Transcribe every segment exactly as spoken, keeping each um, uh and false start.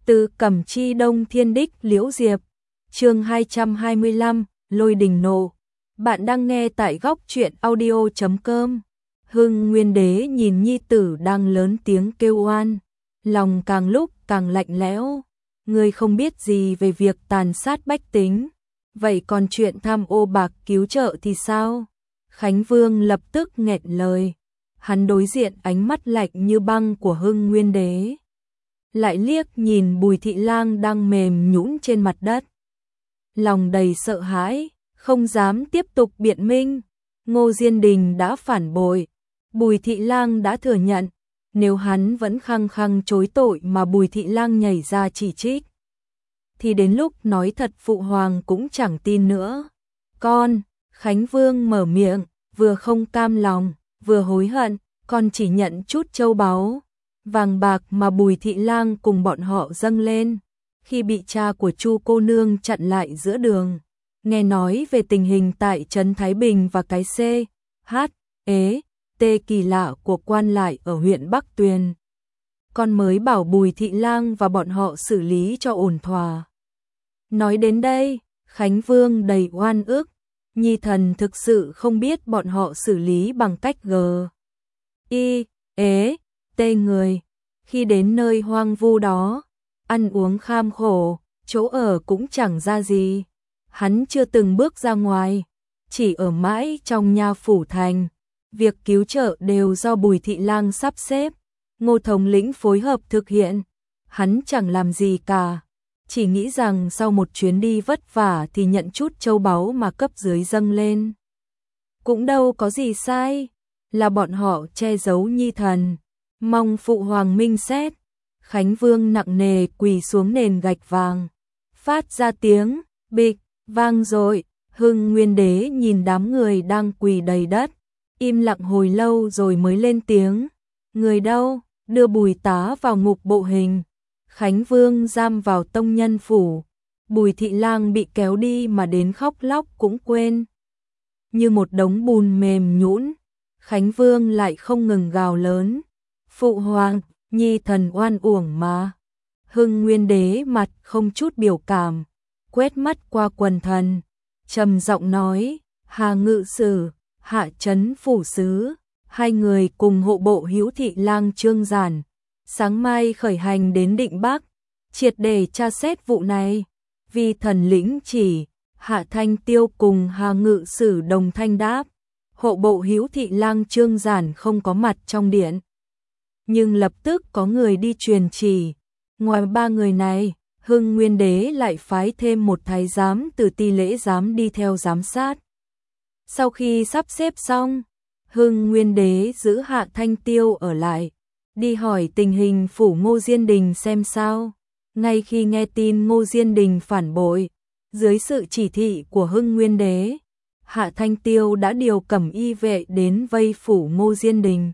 Từ Cẩm Chi Đông Thiên Đích Liễu Diệp, chương hai trăm hai mươi lăm, Lôi Đình Nộ. Bạn đang nghe tại góc truyện audio chấm com. Hưng Nguyên Đế nhìn nhi tử đang lớn tiếng kêu oan, lòng càng lúc càng lạnh lẽo. Ngươi không biết gì về việc tàn sát bách tính, vậy còn chuyện tham ô bạc cứu trợ thì sao? Khánh Vương lập tức nghẹn lời, hắn đối diện ánh mắt lạnh như băng của Hưng Nguyên Đế, lại liếc nhìn Bùi Thị Lang đang mềm nhũn trên mặt đất. Lòng đầy sợ hãi, không dám tiếp tục biện minh. Ngô Diên Đình đã phản bội, Bùi Thị Lang đã thừa nhận, nếu hắn vẫn khăng khăng chối tội mà Bùi Thị Lang nhảy ra chỉ trích, thì đến lúc nói thật phụ hoàng cũng chẳng tin nữa. Con, Khánh Vương mở miệng, vừa không cam lòng, vừa hối hận, con chỉ nhận chút châu báu, vàng bạc mà Bùi Thị Lang cùng bọn họ dâng lên, khi bị cha của Chu cô nương chặn lại giữa đường. Nghe nói về tình hình tại trấn Thái Bình và cái C, H, ế, T kỳ lạ của quan lại ở huyện Bắc Tuyền, con mới bảo Bùi Thị Lang và bọn họ xử lý cho ổn thỏa. Nói đến đây, Khánh Vương đầy oan ức, nhi thần thực sự không biết bọn họ xử lý bằng cách G, I, ế, T người. Khi đến nơi hoang vu đó, ăn uống kham khổ, chỗ ở cũng chẳng ra gì. Hắn chưa từng bước ra ngoài, chỉ ở mãi trong nha phủ thành. Việc cứu trợ đều do Bùi Thị Lang sắp xếp, Ngô thống lĩnh phối hợp thực hiện. Hắn chẳng làm gì cả, chỉ nghĩ rằng sau một chuyến đi vất vả thì nhận chút châu báu mà cấp dưới dâng lên cũng đâu có gì sai, là bọn họ che giấu nhi thần, mong phụ hoàng minh xét. Khánh Vương nặng nề quỳ xuống nền gạch vàng, phát ra tiếng bịch vang dội. Hưng Nguyên Đế nhìn đám người đang quỳ đầy đất, im lặng hồi lâu rồi mới lên tiếng. Người đâu? Đưa Bùi tá vào ngục bộ hình. Khánh Vương giam vào tông nhân phủ, Bùi Thị Lang bị kéo đi mà đến khóc lóc cũng quên, như một đống bùn mềm nhũn. Khánh Vương lại không ngừng gào lớn, phụ hoàng, nhi thần oan uổng mà. Hưng Nguyên Đế mặt không chút biểu cảm, quét mắt qua quần thần, trầm giọng nói, Hà ngự sử, Hạ trấn phủ sứ, hai người cùng hộ bộ Hữu Thị Lang Trương Giản, sáng mai khởi hành đến Định Bắc, triệt để tra xét vụ này. Vì thần lĩnh chỉ. Hạ Thanh Tiêu cùng Hà ngự sử đồng thanh đáp. Hộ bộ Hữu Thị Lang Trương Giản không có mặt trong điện, nhưng lập tức có người đi truyền chỉ. Ngoài ba người này, Hưng Nguyên Đế lại phái thêm một thái giám từ Ti Lễ giám đi theo giám sát. Sau khi sắp xếp xong, Hưng Nguyên Đế giữ Hạ Thanh Tiêu ở lại, đi hỏi tình hình phủ Ngô Diên Đình xem sao. Ngay khi nghe tin Ngô Diên Đình phản bội, dưới sự chỉ thị của Hưng Nguyên Đế, Hạ Thanh Tiêu đã điều cẩm y vệ đến vây phủ Ngô Diên Đình.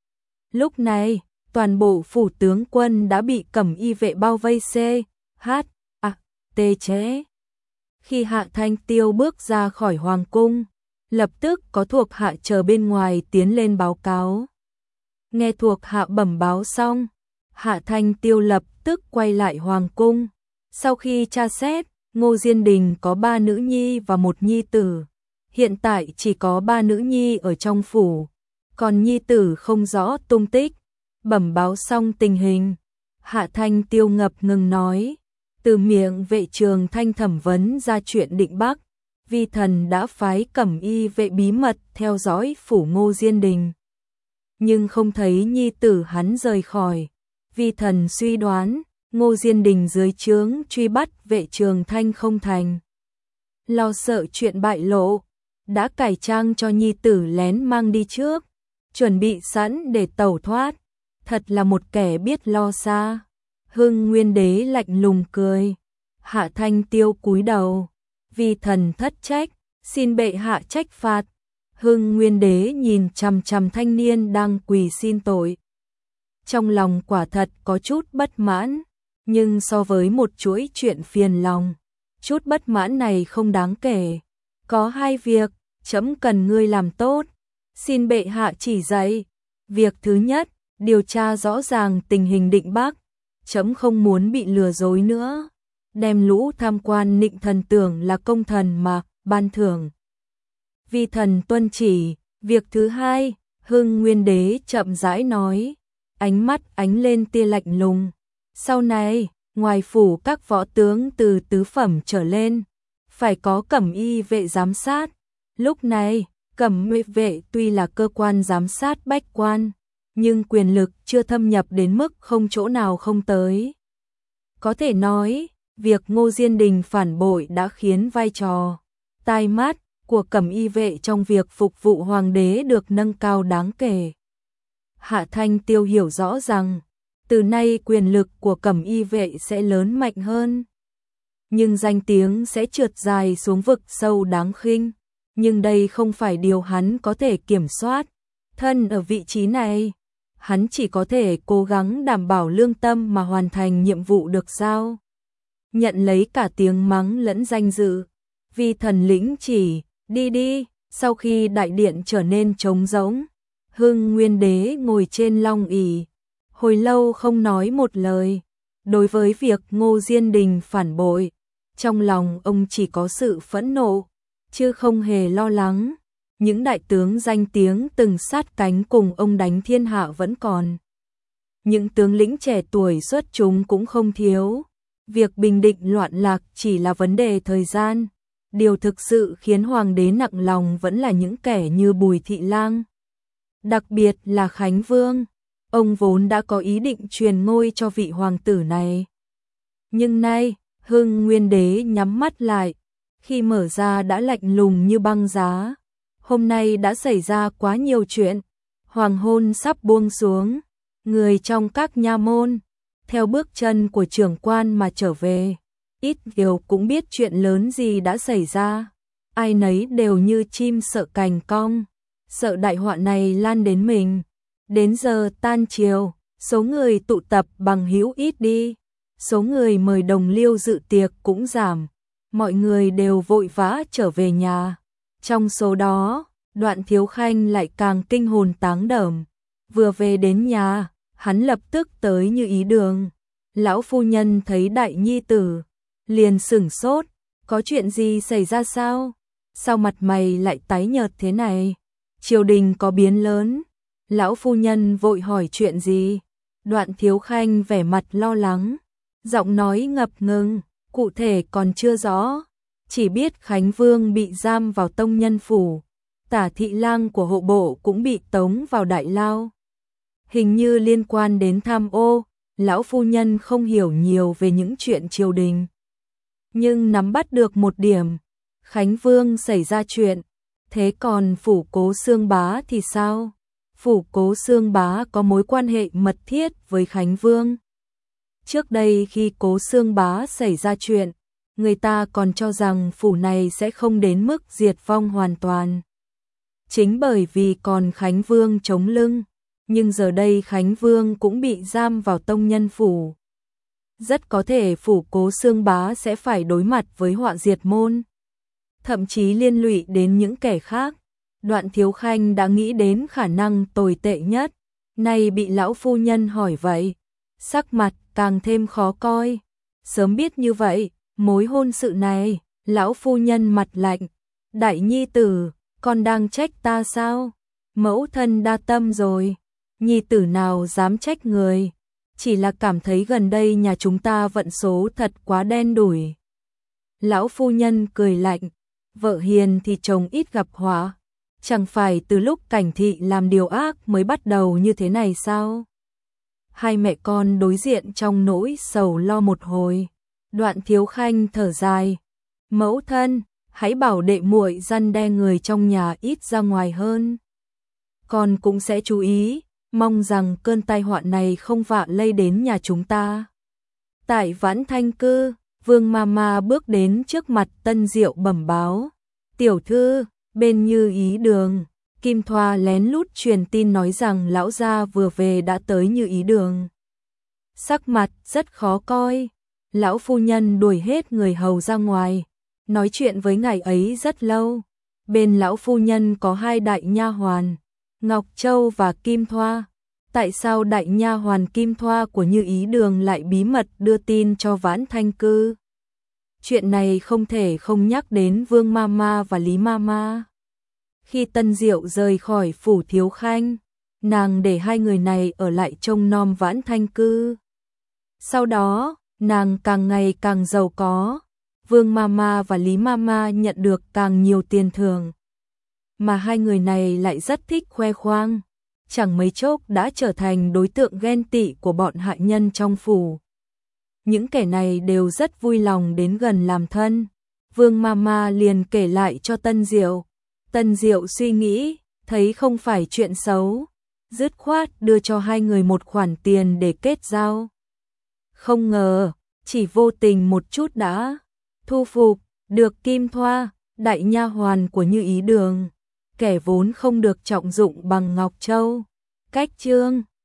Lúc này, toàn bộ phủ tướng quân đã bị cẩm y vệ bao vây C, H, A, T chế. Khi Hạ Thanh Tiêu bước ra khỏi hoàng cung, lập tức có thuộc hạ chờ bên ngoài tiến lên báo cáo. Nghe thuộc hạ bẩm báo xong, Hạ Thanh Tiêu lập tức quay lại hoàng cung. Sau khi tra xét, Ngô Diên Đình có ba nữ nhi và một nhi tử. Hiện tại chỉ có ba nữ nhi ở trong phủ, còn nhi tử không rõ tung tích. Bẩm báo xong tình hình, Hạ Thanh Tiêu ngập ngừng nói, từ miệng vệ trường Thanh thẩm vấn ra chuyện Định Bắc, vi thần đã phái cẩm y vệ bí mật theo dõi phủ Ngô Diên Đình, nhưng không thấy nhi tử hắn rời khỏi. Vi thần suy đoán, Ngô Diên Đình dưới trướng truy bắt vệ trường Thanh không thành, lo sợ chuyện bại lộ, đã cải trang cho nhi tử lén mang đi trước, chuẩn bị sẵn để tẩu thoát. Thật là một kẻ biết lo xa. Hưng Nguyên Đế lạnh lùng cười. Hạ Thanh Tiêu cúi đầu, vì thần thất trách, xin bệ hạ trách phạt. Hưng Nguyên Đế nhìn chằm chằm thanh niên đang quỳ xin tội, trong lòng quả thật có chút bất mãn, nhưng so với một chuỗi chuyện phiền lòng, chút bất mãn này không đáng kể. Có hai việc trẫm cần ngươi làm tốt, xin bệ hạ chỉ dạy. Việc thứ nhất, điều tra rõ ràng tình hình Định Bắc, Trẫm không muốn bị lừa dối nữa. Đem lũ tham quan nịnh thần tưởng là công thần mà, ban thưởng. Vi thần tuân chỉ. Việc thứ hai, Hưng Nguyên Đế chậm rãi nói, ánh mắt ánh lên tia lạnh lùng. Sau này, ngoài phủ các võ tướng từ tứ phẩm trở lên, phải có cẩm y vệ giám sát. Lúc này, cẩm y vệ tuy là cơ quan giám sát bách quan, nhưng quyền lực chưa thâm nhập đến mức không chỗ nào không tới. Có thể nói, việc Ngô Diên Đình phản bội đã khiến vai trò tai mắt của cẩm y vệ trong việc phục vụ hoàng đế được nâng cao đáng kể. Hạ Thanh Tiêu hiểu rõ rằng, từ nay quyền lực của cẩm y vệ sẽ lớn mạnh hơn. Nhưng danh tiếng sẽ trượt dài xuống vực sâu đáng khinh. Nhưng đây không phải điều hắn có thể kiểm soát. Thân ở vị trí này, hắn chỉ có thể cố gắng đảm bảo lương tâm mà hoàn thành nhiệm vụ được giao. Nhận lấy cả tiếng mắng lẫn danh dự. Vi thần lĩnh chỉ, đi đi. Sau khi đại điện trở nên trống rỗng, Hưng Nguyên Đế ngồi trên long ỷ, hồi lâu không nói một lời. Đối với việc Ngô Diên Đình phản bội, trong lòng ông chỉ có sự phẫn nộ, chứ không hề lo lắng. Những đại tướng danh tiếng từng sát cánh cùng ông đánh thiên hạ vẫn còn. Những tướng lĩnh trẻ tuổi xuất chúng cũng không thiếu. Việc bình định loạn lạc chỉ là vấn đề thời gian. Điều thực sự khiến hoàng đế nặng lòng vẫn là những kẻ như Bùi Thị Lang. Đặc biệt là Khánh Vương. Ông vốn đã có ý định truyền ngôi cho vị hoàng tử này. Nhưng nay, Hưng Nguyên Đế nhắm mắt lại, khi mở ra đã lạnh lùng như băng giá. Hôm nay đã xảy ra quá nhiều chuyện, hoàng hôn sắp buông xuống, người trong các nha môn, theo bước chân của trưởng quan mà trở về, ít nhiều cũng biết chuyện lớn gì đã xảy ra. Ai nấy đều như chim sợ cành cong, sợ đại họa này lan đến mình. Đến giờ tan chiều, số người tụ tập bằng hữu ít đi, số người mời đồng liêu dự tiệc cũng giảm, mọi người đều vội vã trở về nhà. Trong số đó, Đoạn Thiếu Khanh lại càng kinh hồn táng đờm. Vừa về đến nhà, hắn lập tức tới như ý đường. Lão phu nhân thấy đại nhi tử, liền sửng sốt, có chuyện gì xảy ra sao? Sao mặt mày lại tái nhợt thế này? Triều đình có biến lớn. Lão phu nhân vội hỏi chuyện gì? Đoạn Thiếu Khanh vẻ mặt lo lắng, giọng nói ngập ngừng, cụ thể còn chưa rõ, chỉ biết Khánh Vương bị giam vào tông nhân phủ, Tả Thị Lang của hộ bộ cũng bị tống vào đại lao. Hình như liên quan đến tham ô. Lão phu nhân không hiểu nhiều về những chuyện triều đình, nhưng nắm bắt được một điểm, Khánh Vương xảy ra chuyện. Thế còn phủ Cố Xương Bá thì sao? Phủ Cố Xương Bá có mối quan hệ mật thiết với Khánh Vương. Trước đây khi Cố Xương Bá xảy ra chuyện, người ta còn cho rằng phủ này sẽ không đến mức diệt vong hoàn toàn. Chính bởi vì còn Khánh Vương chống lưng, nhưng giờ đây Khánh Vương cũng bị giam vào tông nhân phủ. Rất có thể phủ Cố Xương Bá sẽ phải đối mặt với họa diệt môn, thậm chí liên lụy đến những kẻ khác. Đoạn Thiếu Khanh đã nghĩ đến khả năng tồi tệ nhất, nay bị lão phu nhân hỏi vậy, sắc mặt càng thêm khó coi. Sớm biết như vậy, mối hôn sự này, lão phu nhân mặt lạnh, đại nhi tử, con đang trách ta sao? Mẫu thân đa tâm rồi, nhi tử nào dám trách người, chỉ là cảm thấy gần đây nhà chúng ta vận số thật quá đen đủi. Lão phu nhân cười lạnh, vợ hiền thì chồng ít gặp họa, chẳng phải từ lúc Cảnh Thị làm điều ác mới bắt đầu như thế này sao? Hai mẹ con đối diện trong nỗi sầu lo một hồi. Đoạn Thiếu Khanh thở dài, mẫu thân, hãy bảo đệ muội răn đe người trong nhà ít ra ngoài hơn. Con cũng sẽ chú ý, mong rằng cơn tai họa này không vạ lây đến nhà chúng ta. Tại Vãn Thanh Cư, Vương Mama bước đến trước mặt Tân Diệu bẩm báo, tiểu thư, bên Như Ý Đường, Kim Thoa lén lút truyền tin nói rằng lão gia vừa về đã tới Như Ý Đường. Sắc mặt rất khó coi, lão phu nhân đuổi hết người hầu ra ngoài, nói chuyện với ngài ấy rất lâu. Bên lão phu nhân có hai đại nha hoàn, Ngọc Châu và Kim Thoa. tại sao đại nha hoàn Kim Thoa của Như Ý Đường lại bí mật đưa tin cho Vãn Thanh Cư? Chuyện này không thể không nhắc đến Vương Mama và Lý Mama. Khi Tân Diệu rời khỏi phủ Thiếu Khanh, nàng để hai người này ở lại trông nom Vãn Thanh Cư. Sau đó, nàng càng ngày càng giàu có, Vương Mama và Lý Mama nhận được càng nhiều tiền thưởng. Mà hai người này lại rất thích khoe khoang, chẳng mấy chốc đã trở thành đối tượng ghen tị của bọn hạ nhân trong phủ. Những kẻ này đều rất vui lòng đến gần làm thân. Vương Mama liền kể lại cho Tân Diệu. Tân Diệu suy nghĩ, thấy không phải chuyện xấu, dứt khoát đưa cho hai người một khoản tiền để kết giao. Không ngờ, chỉ vô tình một chút đã thu phục được Kim Thoa, đại nha hoàn của Như Ý Đường, kẻ vốn không được trọng dụng bằng Ngọc Châu. Cách chương